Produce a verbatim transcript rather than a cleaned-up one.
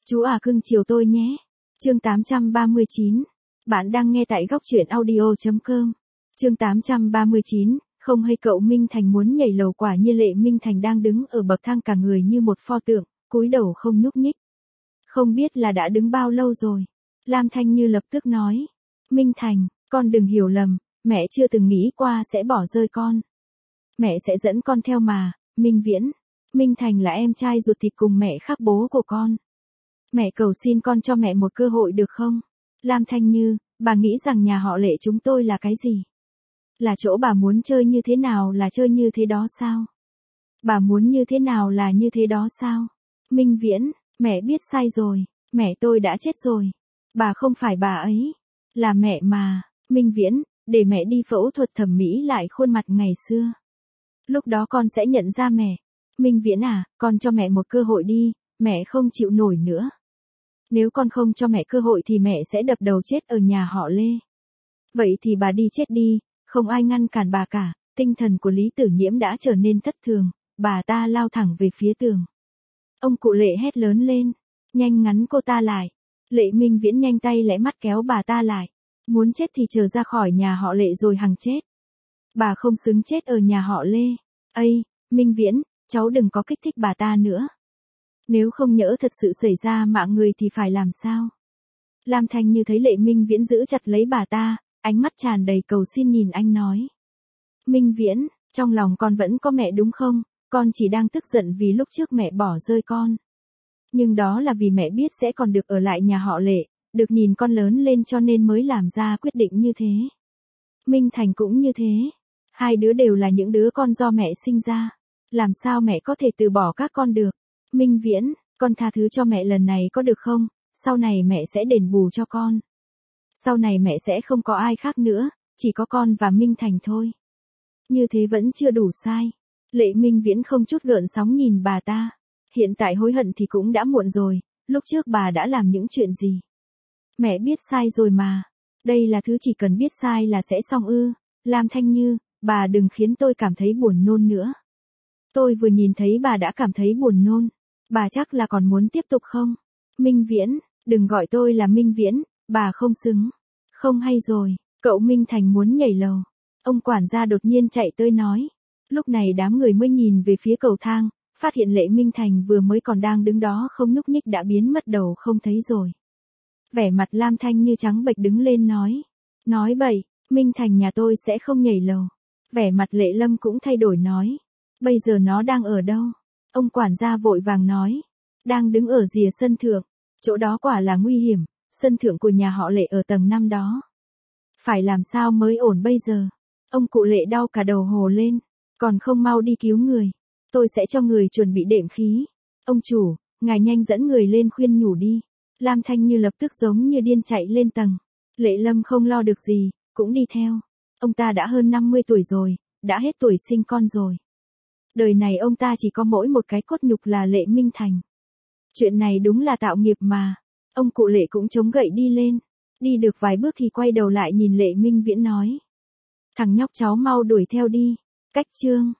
Chú à cưng chiều tôi nhé. Chương tám trăm ba mươi chín. Bạn đang nghe tại góc truyện audio chấm com. Chương tám trăm ba mươi chín, không hay cậu Minh Thành muốn nhảy lầu, quả như Lệ Minh Thành đang đứng ở bậc thang cả người như một pho tượng, cúi đầu không nhúc nhích. Không biết là đã đứng bao lâu rồi. Lam Thanh Như lập tức nói. Minh Thành, con đừng hiểu lầm, mẹ chưa từng nghĩ qua sẽ bỏ rơi con. Mẹ sẽ dẫn con theo mà, Minh Viễn. Minh Thành là em trai ruột thịt cùng mẹ khác bố của con. Mẹ cầu xin con cho mẹ một cơ hội được không? Lam Thanh Như, bà nghĩ rằng nhà họ Lệ chúng tôi là cái gì? Là chỗ bà muốn chơi như thế nào là chơi như thế đó sao? Bà muốn như thế nào là như thế đó sao? Minh Viễn, mẹ biết sai rồi, mẹ tôi đã chết rồi. Bà không phải bà ấy, là mẹ mà. Minh Viễn, để mẹ đi phẫu thuật thẩm mỹ lại khuôn mặt ngày xưa. Lúc đó con sẽ nhận ra mẹ. Minh Viễn à, con cho mẹ một cơ hội đi, mẹ không chịu nổi nữa. Nếu con không cho mẹ cơ hội thì mẹ sẽ đập đầu chết ở nhà họ Lê. Vậy thì bà đi chết đi, không ai ngăn cản bà cả. Tinh thần của Lý Tử Nhiễm đã trở nên thất thường, bà ta lao thẳng về phía tường. Ông cụ Lệ hét lớn lên, nhanh ngắn cô ta lại. Lệ Minh Viễn nhanh tay lẽ mắt kéo bà ta lại. Muốn chết thì chờ ra khỏi nhà họ Lệ rồi hằng chết. Bà không xứng chết ở nhà họ Lê. Ây, Minh Viễn, cháu đừng có kích thích bà ta nữa. Nếu không nhỡ thật sự xảy ra mạng người thì phải làm sao? Lam Thanh Như thấy Lệ Minh Viễn giữ chặt lấy bà ta, ánh mắt tràn đầy cầu xin nhìn anh nói. Minh Viễn, trong lòng con vẫn có mẹ đúng không? Con chỉ đang tức giận vì lúc trước mẹ bỏ rơi con. Nhưng đó là vì mẹ biết sẽ còn được ở lại nhà họ Lệ, được nhìn con lớn lên cho nên mới làm ra quyết định như thế. Minh Thành cũng như thế. Hai đứa đều là những đứa con do mẹ sinh ra. Làm sao mẹ có thể từ bỏ các con được? Minh Viễn, con tha thứ cho mẹ lần này có được không? Sau này mẹ sẽ đền bù cho con. Sau này mẹ sẽ không có ai khác nữa, chỉ có con và Minh Thành thôi. Như thế vẫn chưa đủ sai. Lệ Minh Viễn không chút gợn sóng nhìn bà ta. Hiện tại hối hận thì cũng đã muộn rồi, lúc trước bà đã làm những chuyện gì? Mẹ biết sai rồi mà. Đây là thứ chỉ cần biết sai là sẽ xong ư. Lam Thanh Như, bà đừng khiến tôi cảm thấy buồn nôn nữa. Tôi vừa nhìn thấy bà đã cảm thấy buồn nôn. Bà chắc là còn muốn tiếp tục không? Minh Viễn, đừng gọi tôi là Minh Viễn, bà không xứng. Không hay rồi, cậu Minh Thành muốn nhảy lầu. Ông quản gia đột nhiên chạy tới nói. Lúc này đám người mới nhìn về phía cầu thang, phát hiện Lệ Minh Thành vừa mới còn đang đứng đó không nhúc nhích đã biến mất đầu không thấy rồi. Vẻ mặt Lam Thanh Như trắng bệch đứng lên nói. Nói bậy, Minh Thành nhà tôi sẽ không nhảy lầu. Vẻ mặt Lệ Lâm cũng thay đổi nói. Bây giờ nó đang ở đâu? Ông quản gia vội vàng nói. Đang đứng ở rìa sân thượng. Chỗ đó quả là nguy hiểm, sân thượng của nhà họ Lệ ở tầng năm đó. Phải làm sao mới ổn bây giờ? Ông cụ Lệ đau cả đầu hồ lên. Còn không mau đi cứu người. Tôi sẽ cho người chuẩn bị đệm khí. Ông chủ, ngài nhanh dẫn người lên khuyên nhủ đi. Lam Thanh Như lập tức giống như điên chạy lên tầng. Lệ Lâm không lo được gì, cũng đi theo. Ông ta đã hơn năm mươi tuổi rồi, đã hết tuổi sinh con rồi. Đời này ông ta chỉ có mỗi một cái cốt nhục là Lệ Minh Thành. Chuyện này đúng là tạo nghiệp mà. Ông cụ Lệ cũng chống gậy đi lên. Đi được vài bước thì quay đầu lại nhìn Lệ Minh Viễn nói. Thằng nhóc cháu mau đuổi theo đi. Cách chương.